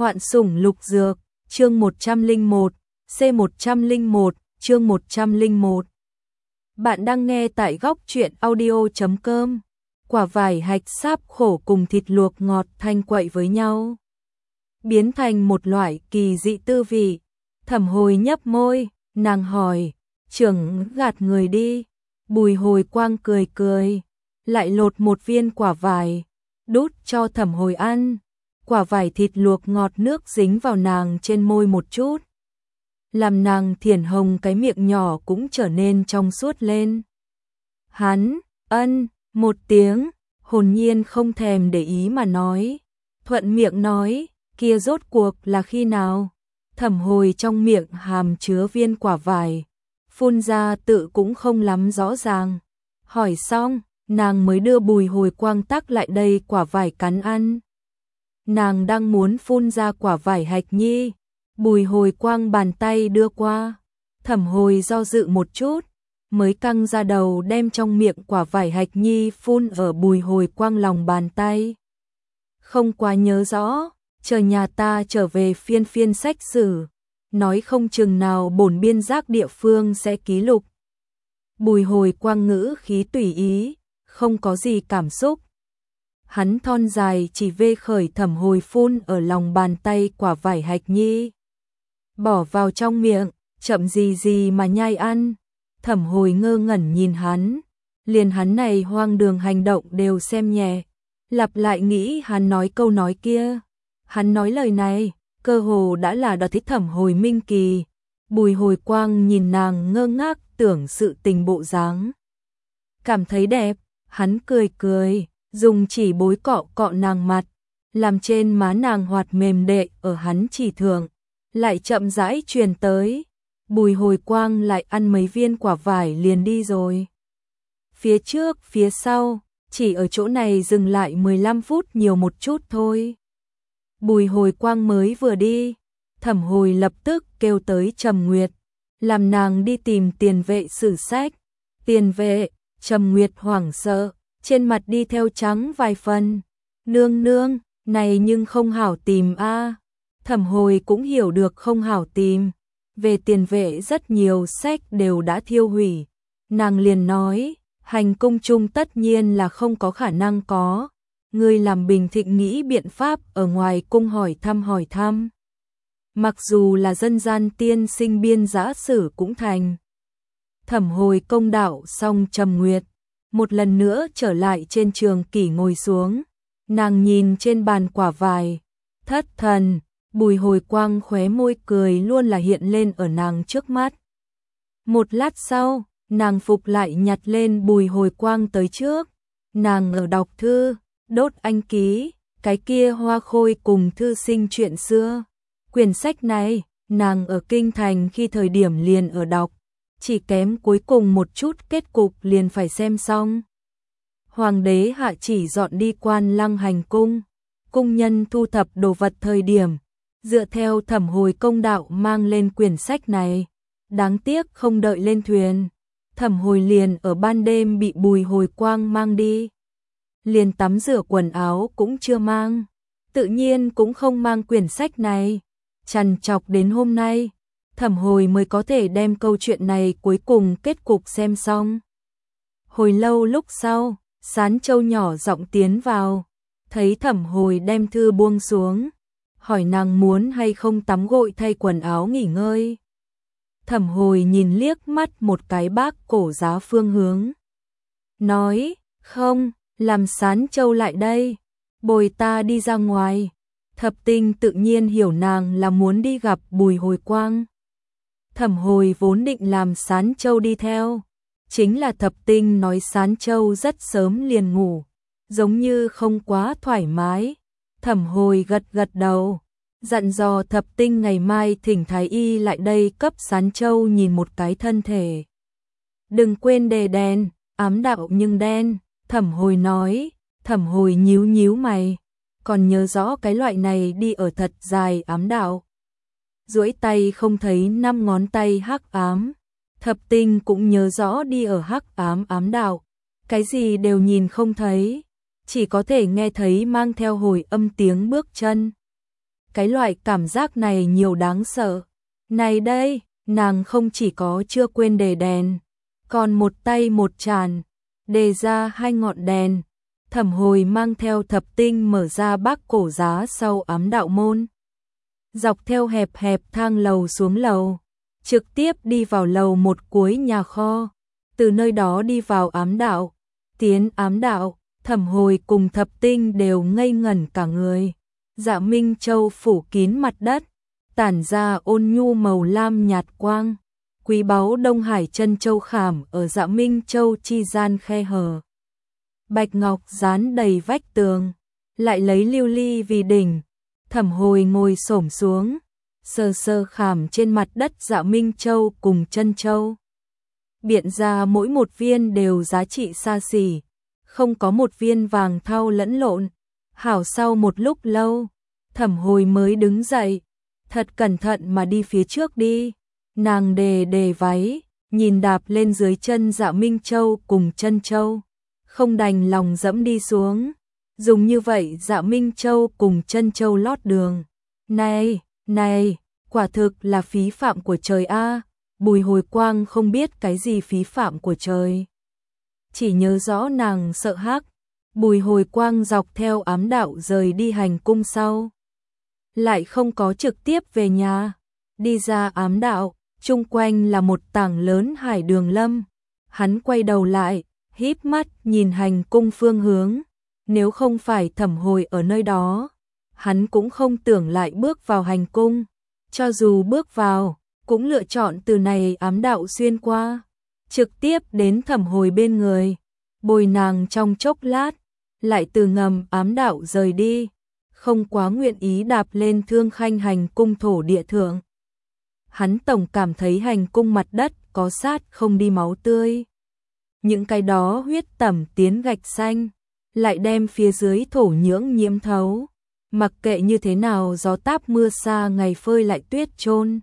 Hoạn sủng lục dược, chương 101, C101, chương 101. Bạn đang nghe tại góc truyện audio.com. Quả vải hạch sáp khổ cùng thịt luộc ngọt thanh quậy với nhau, biến thành một loại kỳ dị tư vị. Thẩm Hồi nhấp môi, nàng hỏi, trưởng gạt người đi. Bùi Hồi Quang cười cười, lại lột một viên quả vải, đút cho Thẩm Hồi ăn. Quả vải thịt luộc ngọt nước dính vào nàng trên môi một chút, làm nàng thiển hồng cái miệng nhỏ cũng trở nên trong suốt lên. Hắn, ân, một tiếng, hồn nhiên không thèm để ý mà nói, thuận miệng nói, kia rốt cuộc là khi nào? Thẩm Hồi trong miệng hàm chứa viên quả vải, phun ra tự cũng không lắm rõ ràng. Hỏi xong, nàng mới đưa Bùi Hồi Quang tắc lại đây quả vải cắn ăn. Nàng đang muốn phun ra quả vải hạch nhi, Bùi Hồi Quang bàn tay đưa qua. Thẩm Hồi do dự một chút, mới căng ra đầu đem trong miệng quả vải hạch nhi phun ở Bùi Hồi Quang lòng bàn tay. Không quá nhớ rõ, chờ nhà ta trở về phiên phiên sách sử, nói không chừng nào bổn biên giác địa phương sẽ ký lục. Bùi Hồi Quang ngữ khí tùy ý, không có gì cảm xúc. Hắn thon dài chỉ vê khởi Thẩm Hồi phun ở lòng bàn tay quả vải hạch nhi, bỏ vào trong miệng, chậm gì mà nhai ăn. Thẩm Hồi ngơ ngẩn nhìn hắn, liền hắn này hoang đường hành động đều xem nhẹ, lặp lại nghĩ hắn nói câu nói kia. Hắn nói lời này, cơ hồ đã là đòi thích Thẩm Hồi minh kỳ. Bùi Hồi Quang nhìn nàng ngơ ngác tưởng sự tình bộ dáng, cảm thấy đẹp, hắn cười cười, dùng chỉ bối cọ cọ nàng mặt, làm trên má nàng hoạt mềm đệ ở hắn chỉ thượng, lại chậm rãi truyền tới. Bùi Hồi Quang lại ăn mấy viên quả vải liền đi rồi. Phía trước, phía sau, chỉ ở chỗ này dừng lại 15 phút nhiều một chút thôi. Bùi Hồi Quang mới vừa đi, Thẩm Hồi lập tức kêu tới Trầm Nguyệt, làm nàng đi tìm tiền vệ sử sách. Tiền vệ, Trầm Nguyệt hoảng sợ, trên mặt đi theo trắng vài phần. Nương nương, này nhưng không hảo tìm a. Thẩm Hồi cũng hiểu được không hảo tìm. Về tiền vệ rất nhiều sách đều đã thiêu hủy. Nàng liền nói, hành cung chung tất nhiên là không có khả năng có. Ngươi làm Bình Thịnh nghĩ biện pháp ở ngoài cung hỏi thăm. Mặc dù là dân gian tiên sinh biên giã sử cũng thành. Thẩm Hồi công đạo xong Trầm Nguyệt, một lần nữa trở lại trên trường kỷ ngồi xuống. Nàng nhìn trên bàn quả vải, thất thần. Bùi Hồi Quang khóe môi cười luôn là hiện lên ở nàng trước mắt. Một lát sau, nàng phục lại nhặt lên Bùi Hồi Quang tới trước. Nàng ở đọc thư, đốt anh ký, cái kia Hoa Khôi cùng thư sinh chuyện xưa. Quyển sách này, nàng ở kinh thành khi thời điểm liền ở đọc, chỉ kém cuối cùng một chút kết cục liền phải xem xong. Hoàng đế hạ chỉ dọn đi Quan Lăng hành cung, cung nhân thu thập đồ vật thời điểm, dựa theo Thẩm Hồi công đạo mang lên quyển sách này. Đáng tiếc không đợi lên thuyền, Thẩm Hồi liền ở ban đêm bị Bùi Hồi Quang mang đi. Liền tắm rửa quần áo cũng chưa mang, tự nhiên cũng không mang quyển sách này. Trằn trọc đến hôm nay, Thẩm Hồi mới có thể đem câu chuyện này cuối cùng kết cục xem xong. Hồi lâu lúc sau, Sán Châu nhỏ giọng tiến vào, thấy Thẩm Hồi đem thư buông xuống, hỏi nàng muốn hay không tắm gội thay quần áo nghỉ ngơi. Thẩm Hồi nhìn liếc mắt một cái bác cổ giá phương hướng, nói, không, làm Sán Châu lại đây, bồi ta đi ra ngoài. Thập Tinh tự nhiên hiểu nàng là muốn đi gặp Bùi Hồi Quang. Thẩm Hồi vốn định làm Sán Châu đi theo, chính là Thập Tinh nói Sán Châu rất sớm liền ngủ, giống như không quá thoải mái. Thẩm Hồi gật đầu, dặn dò Thập Tinh ngày mai thỉnh thái y lại đây cấp Sán Châu nhìn một cái thân thể. Đừng quên đề đèn, ám đạo nhưng đen. Thẩm Hồi nói. Thẩm Hồi nhíu mày, còn nhớ rõ cái loại này đi ở thật dài ám đạo. Duỗi tay không thấy 5 ngón tay hắc ám. Thập Tinh cũng nhớ rõ đi ở hắc ám ám đạo, cái gì đều nhìn không thấy, chỉ có thể nghe thấy mang theo hồi âm tiếng bước chân. cái loại cảm giác này nhiều đáng sợ. Này đây, nàng không chỉ có chưa quên đề đèn, còn một tay một tràn, đề ra 2 ngọn đèn. Thẩm Hồi mang theo Thập Tinh mở ra bác cổ giá sau ám đạo môn. Dọc theo hẹp hẹp thang lầu xuống lầu, trực tiếp đi vào lầu một cuối nhà kho. Từ nơi đó đi vào ám đạo. Tiến ám đạo, Thẩm Hồi cùng Thập Tinh đều ngây ngẩn cả người. Dạ Minh Châu phủ kín mặt đất, tản ra ôn nhu màu lam nhạt quang. Quý báu Đông Hải chân châu khảm ở Dạ Minh Châu chi gian khe hở. Bạch ngọc dán đầy vách tường, lại lấy lưu ly vì đỉnh. Thẩm Hồi ngồi xổm xuống, sờ sờ khảm trên mặt đất Dạ Minh Châu cùng chân châu. Biện ra mỗi một viên đều giá trị xa xỉ, không có một viên vàng thau lẫn lộn. Hảo sau một lúc lâu, Thẩm Hồi mới đứng dậy, thật cẩn thận mà đi phía trước đi. Nàng đề váy, nhìn đạp lên dưới chân Dạ Minh Châu cùng chân châu, không đành lòng dẫm đi xuống. Dùng như vậy Dạ Minh Châu cùng chân châu lót đường. Này, quả thực là phí phạm của trời a. Bùi Hồi Quang không biết cái gì phí phạm của trời. Chỉ nhớ rõ nàng sợ hắc. Bùi Hồi Quang dọc theo ám đạo rời đi hành cung sau, lại không có trực tiếp về nhà. Đi ra ám đạo, chung quanh là một tảng lớn hải đường lâm. Hắn quay đầu lại, híp mắt nhìn hành cung phương hướng. Nếu không phải Thẩm Hồi ở nơi đó, hắn cũng không tưởng lại bước vào hành cung. Cho dù bước vào, cũng lựa chọn từ này ám đạo xuyên qua, trực tiếp đến Thẩm Hồi bên người, bồi nàng trong chốc lát, lại từ ngầm ám đạo rời đi, không quá nguyện ý đạp lên Thương Khanh hành cung thổ địa thượng. Hắn tổng cảm thấy hành cung mặt đất có sát không đi máu tươi. Những cái đó huyết tẩm tiến gạch xanh, lại đem phía dưới thổ nhưỡng nhiễm thấu. Mặc kệ như thế nào gió táp mưa xa ngày phơi lại tuyết chôn,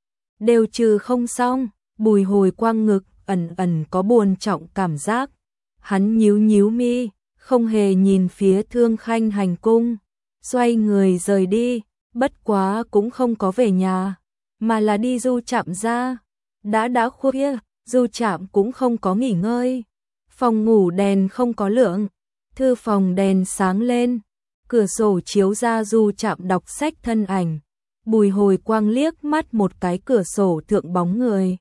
đều trừ không xong. Bùi Hồi Quang ngực ẩn có buồn trọng cảm giác. Hắn nhíu mi, không hề nhìn phía Thương Khanh hành cung, xoay người rời đi, bất quá cũng không có về nhà, mà là đi du trạm ra. Đã khuya, du trạm cũng không có nghỉ ngơi. Phòng ngủ đèn không có lượng, thư phòng đèn sáng lên, cửa sổ chiếu ra du trạm đọc sách thân ảnh. Bùi Hồi Quang liếc mắt một cái cửa sổ thượng bóng người,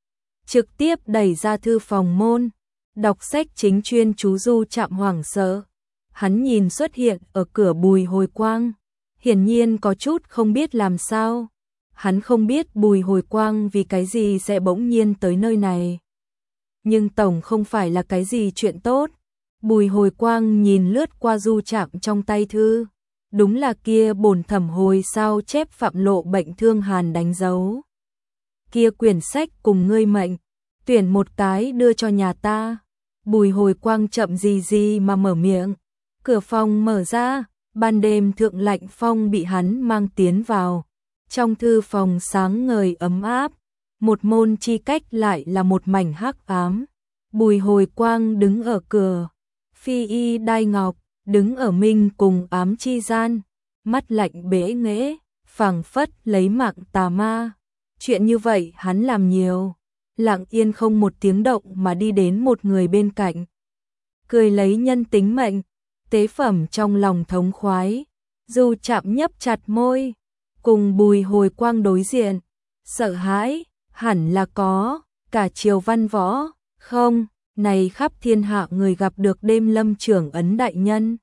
trực tiếp đẩy ra thư phòng môn. Đọc sách chính chuyên chú du trạm hoảng sợ. Hắn nhìn xuất hiện ở cửa Bùi Hồi Quang, hiển nhiên có chút không biết làm sao. Hắn không biết Bùi Hồi Quang vì cái gì sẽ bỗng nhiên tới nơi này. Nhưng tổng không phải là cái gì chuyện tốt. Bùi Hồi Quang nhìn lướt qua du trạm trong tay thư. Đúng là kia bổn Thẩm Hồi sao chép Phạm Lộ bệnh thương hàn đánh dấu. Kia quyển sách cùng ngươi mệnh, tuyển một cái đưa cho nhà ta. Bùi Hồi Quang chậm gì mà mở miệng. Cửa phòng mở ra, ban đêm thượng lạnh phong bị hắn mang tiến vào. Trong thư phòng sáng ngời ấm áp, một môn chi cách lại là một mảnh hắc ám. Bùi Hồi Quang đứng ở cửa, phi y đai ngọc, đứng ở minh cùng ám chi gian, mắt lạnh bẽ nghễ, phảng phất lấy mạng tà ma. Chuyện như vậy hắn làm nhiều, lặng yên không một tiếng động mà đi đến một người bên cạnh. Cười lấy nhân tính mệnh, tế phẩm trong lòng thống khoái. Du chạm nhấp chặt môi, cùng Bùi Hồi Quang đối diện. Sợ hãi, hẳn là có, cả triều văn võ, không, này khắp thiên hạ người gặp được đêm lâm trưởng ấn đại nhân.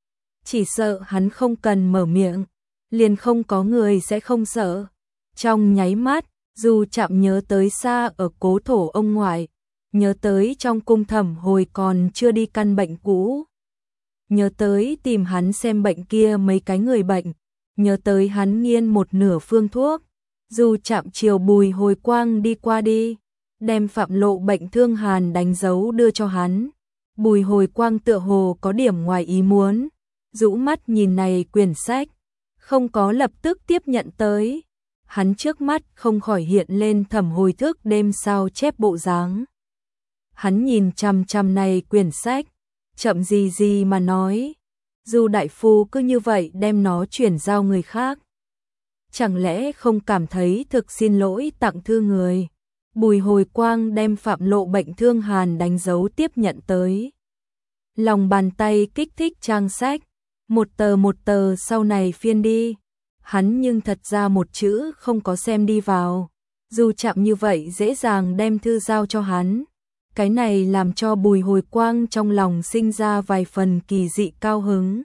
Chỉ sợ hắn không cần mở miệng, liền không có người sẽ không sợ. Trong nháy mắt, Du chạm nhớ tới xa ở cố thổ ông ngoại, nhớ tới trong cung Thẩm Hồi còn chưa đi căn bệnh cũ, nhớ tới tìm hắn xem bệnh kia mấy cái người bệnh, nhớ tới hắn nghiên một nửa phương thuốc. Du chạm chiều Bùi Hồi Quang đi qua đi, đem Phạm Lộ bệnh thương hàn đánh dấu đưa cho hắn. Bùi Hồi Quang tựa hồ có điểm ngoài ý muốn, rũ mắt nhìn này quyển sách, không có lập tức tiếp nhận tới. Hắn trước mắt không khỏi hiện lên Thẩm Hồi thức đêm sao chép bộ dáng. Hắn nhìn chằm chằm này quyển sách, chậm gì mà nói, Du đại phu cứ như vậy đem nó chuyển giao người khác. chẳng lẽ không cảm thấy thực xin lỗi tặng thư người. Bùi Hồi Quang đem Phạm Lộ Bệnh Thương Hàn đánh dấu tiếp nhận tới. Lòng bàn tay kích thích trang sách, một tờ sau này phiên đi. Hắn nhưng thật ra một chữ không có xem đi vào. Dù chạm như vậy dễ dàng đem thư giao cho hắn. Cái này làm cho Bùi Hồi Quang trong lòng sinh ra vài phần kỳ dị cao hứng.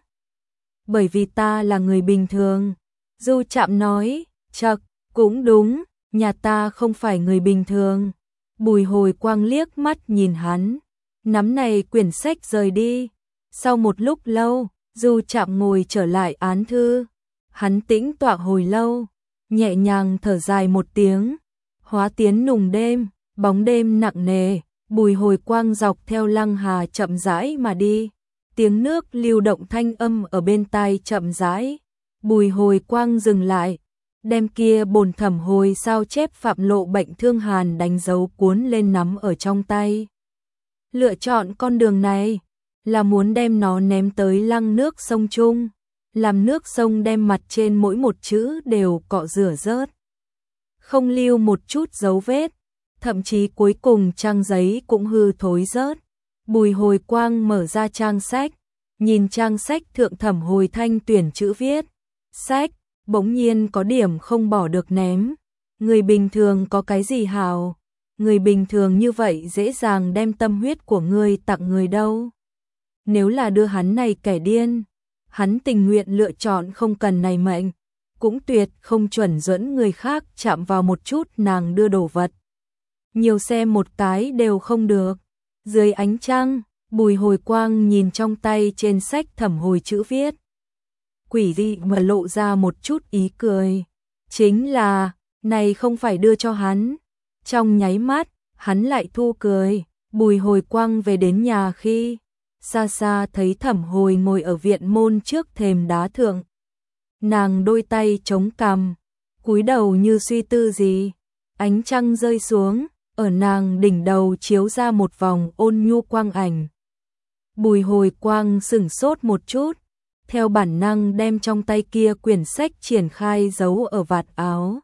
Bởi vì ta là người bình thường. Du Trạm nói, chậc, cũng đúng, nhà ta không phải người bình thường. Bùi Hồi Quang liếc mắt nhìn hắn, nắm này quyển sách rời đi. Sau một lúc lâu, Du Trạm ngồi trở lại án thư. Hắn tĩnh tọa hồi lâu, nhẹ nhàng thở dài một tiếng. Hóa tiến nùng đêm, bóng đêm nặng nề, Bùi Hồi Quang dọc theo Lăng Hà chậm rãi mà đi. Tiếng nước lưu động thanh âm ở bên tai chậm rãi. Bùi Hồi Quang dừng lại, đem kia bổn thẩm hồi sao chép Phạm Lộ Bệnh Thương Hàn đánh dấu cuốn lên nắm ở trong tay. Lựa chọn con đường này là muốn đem nó ném tới lăng nước sông Trung, làm nước sông đem mặt trên mỗi một chữ đều cọ rửa rớt, không lưu một chút dấu vết, thậm chí cuối cùng trang giấy cũng hư thối rớt. Bùi Hồi Quang mở ra trang sách, nhìn trang sách thượng thẩm hồi thanh tuyển chữ viết. Sách, bỗng nhiên có điểm không bỏ được ném. Người bình thường có cái gì hào? Người bình thường như vậy dễ dàng đem tâm huyết của người tặng người đâu. Nếu là đưa hắn này kẻ điên, hắn tình nguyện lựa chọn không cần này mệnh, cũng tuyệt không chuẩn dẫn người khác chạm vào một chút nàng đưa đồ vật. Nhiều xem một cái đều không được. Dưới ánh trăng, Bùi Hồi Quang nhìn trong tay trên sách thẩm hồi chữ viết. Quỷ dị mà lộ ra một chút ý cười. Chính là, này không phải đưa cho hắn. Trong nháy mắt, hắn lại thu cười. Bùi Hồi Quang về đến nhà khi xa xa thấy thẩm hồi ngồi ở viện môn trước thềm đá thượng. Nàng đôi tay chống cằm, cúi đầu như suy tư gì. Ánh trăng rơi xuống, ở nàng đỉnh đầu chiếu ra một vòng ôn nhu quang ảnh. Bùi Hồi Quang sửng sốt một chút, theo bản năng đem trong tay kia quyển sách triển khai giấu ở vạt áo.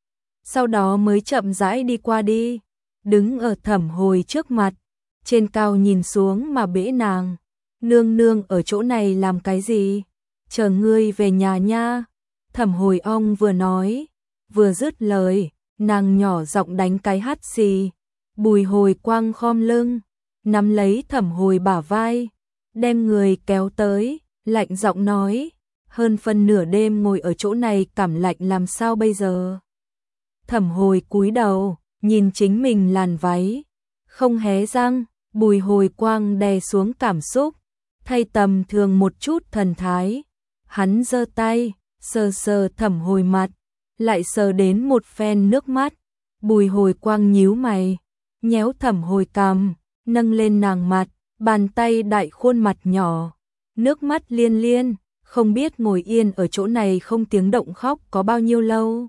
Sau đó mới chậm rãi đi qua đi, đứng ở thẩm hồi trước mặt, trên cao nhìn xuống mà bẽ nàng. Nương nương ở chỗ này làm cái gì? Chờ ngươi về nhà nha. Thẩm hồi ong vừa nói, vừa dứt lời, nàng nhỏ giọng đánh cái hắt xì. Bùi Hồi Quang khom lưng, nắm lấy thẩm hồi bả vai, đem người kéo tới, lạnh giọng nói, hơn phân nửa đêm ngồi ở chỗ này cảm lạnh làm sao bây giờ? Thẩm hồi cúi đầu, nhìn chính mình làn váy, không hé răng. Bùi Hồi Quang đè xuống cảm xúc, thay tầm thường một chút thần thái. Hắn giơ tay, sờ sờ thẩm hồi mặt, lại sờ đến một phen nước mắt. Bùi Hồi Quang nhíu mày, nhéo thẩm hồi cằm, nâng lên nàng mặt, bàn tay đại khuôn mặt nhỏ, nước mắt liên liên, không biết ngồi yên ở chỗ này không tiếng động khóc có bao nhiêu lâu.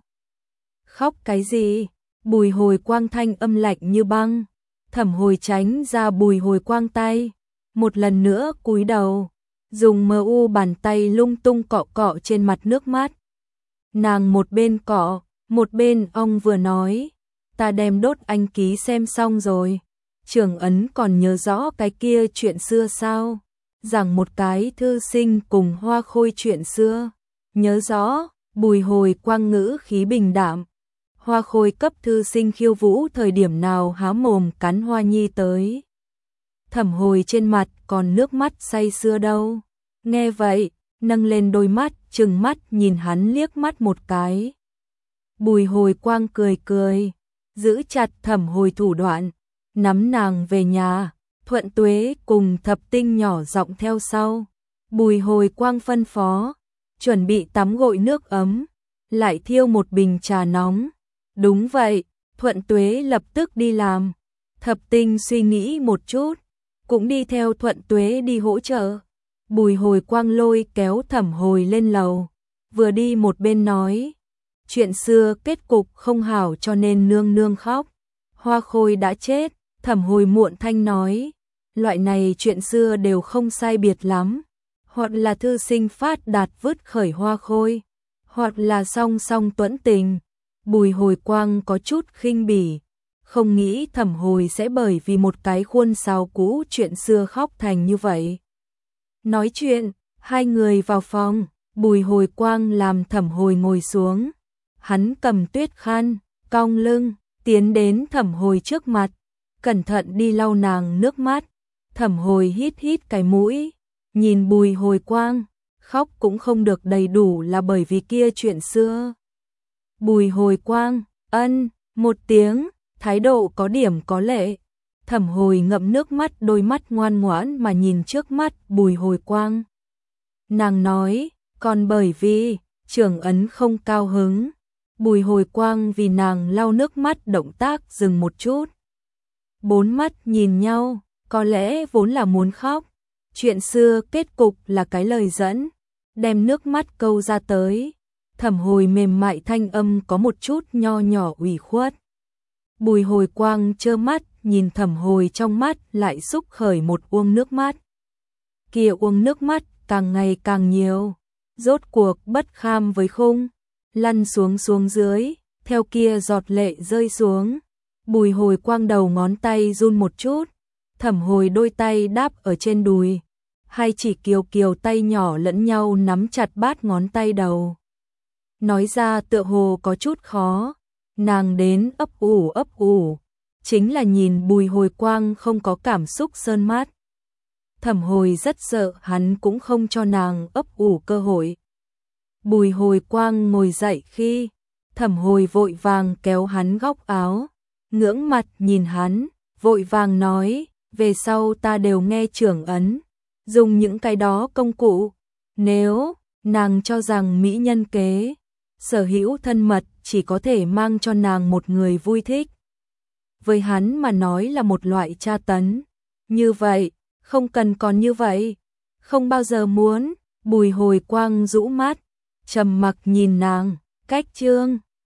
Khóc cái gì? Bùi Hồi Quang thanh âm lạnh như băng. Thẩm hồi tránh ra Bùi Hồi Quang tay, một lần nữa cúi đầu, dùng mờ u bàn tay lung tung cọ cọ trên mặt nước mắt. Nàng một bên cọ, một bên ong vừa nói, ta đem đốt anh ký xem xong rồi. Trưởng ấn còn nhớ rõ cái kia chuyện xưa sao? Rằng một cái thư sinh cùng Hoa Khôi chuyện xưa. Nhớ rõ. Bùi Hồi Quang ngữ khí bình đạm. Hoa Khôi cấp thư sinh khiêu vũ thời điểm nào há mồm cắn Hoa Nhi tới. Thẩm hồi trên mặt còn nước mắt say sưa đâu. Nghe vậy, nâng lên đôi mắt, trừng mắt nhìn hắn liếc mắt một cái. Bùi Hồi Quang cười cười, giữ chặt thẩm hồi thủ đoạn, nắm nàng về nhà. Thuận Tuế cùng Thập Tinh nhỏ giọng theo sau. Bùi Hồi Quang phân phó, chuẩn bị tắm gội nước ấm, lại thiêu một bình trà nóng. Đúng vậy, Thuận Tuế lập tức đi làm. Thập Tinh suy nghĩ một chút, cũng đi theo Thuận Tuế đi hỗ trợ. Bùi Hồi Quang lôi kéo thẩm hồi lên lầu, vừa đi một bên nói, chuyện xưa kết cục không hảo cho nên nương nương khóc. Hoa Khôi đã chết. Thẩm hồi muộn thanh nói, loại này chuyện xưa đều không sai biệt lắm, hoặc là thư sinh phát đạt vứt khởi Hoa Khôi, hoặc là song song tuẫn tình. Bùi Hồi Quang có chút khinh bỉ, không nghĩ Thẩm Hồi sẽ bởi vì một cái khuôn sáo cũ chuyện xưa khóc thành như vậy. Nói chuyện, hai người vào phòng, Bùi Hồi Quang làm Thẩm Hồi ngồi xuống. Hắn cầm tuyết khăn, cong lưng, tiến đến Thẩm Hồi trước mặt, cẩn thận đi lau nàng nước mắt. Thẩm Hồi hít hít cái mũi, nhìn Bùi Hồi Quang, khóc cũng không được đầy đủ là bởi vì kia chuyện xưa. Bùi Hồi Quang, ân, một tiếng, thái độ có điểm có lệ. Thẩm Hồi ngậm nước mắt, đôi mắt ngoan ngoãn mà nhìn trước mắt Bùi Hồi Quang. Nàng nói, còn bởi vì Trưởng Ấn không cao hứng. Bùi Hồi Quang vì nàng lau nước mắt động tác dừng một chút. Bốn mắt nhìn nhau, có lẽ vốn là muốn khóc. Chuyện xưa kết cục là cái lời dẫn, đem nước mắt câu ra tới. Thẩm Hồi mềm mại thanh âm có một chút nho nhỏ ủy khuất. Bùi Hồi Quang trơ mắt nhìn Thẩm Hồi, trong mắt lại xúc khởi một uông nước mắt. Kia uông nước mắt càng ngày càng nhiều, rốt cuộc bất kham với khung, lăn xuống dưới, theo kia giọt lệ rơi xuống. Bùi Hồi Quang đầu ngón tay run một chút, Thẩm Hồi đôi tay đáp ở trên đùi, hai chỉ kiều kiều tay nhỏ lẫn nhau nắm chặt bát ngón tay đầu. Nói ra tựa hồ có chút khó, nàng đến ấp ủ, chính là nhìn Bùi Hồi Quang không có cảm xúc sơn mát. Thẩm Hồi rất sợ hắn cũng không cho nàng ấp ủ cơ hội. Bùi Hồi Quang ngồi dậy khi Thẩm Hồi vội vàng kéo hắn góc áo, ngưỡng mặt nhìn hắn, vội vàng nói, về sau ta đều nghe Trưởng Ấn, dùng những cái đó công cụ. Nếu nàng cho rằng mỹ nhân kế, sở hữu thân mật chỉ có thể mang cho nàng một người vui thích, với hắn mà nói là một loại tra tấn. Như vậy, không cần còn như vậy, không bao giờ muốn. Bùi Hồi Quang rũ mắt, trầm mặc nhìn nàng, cách chương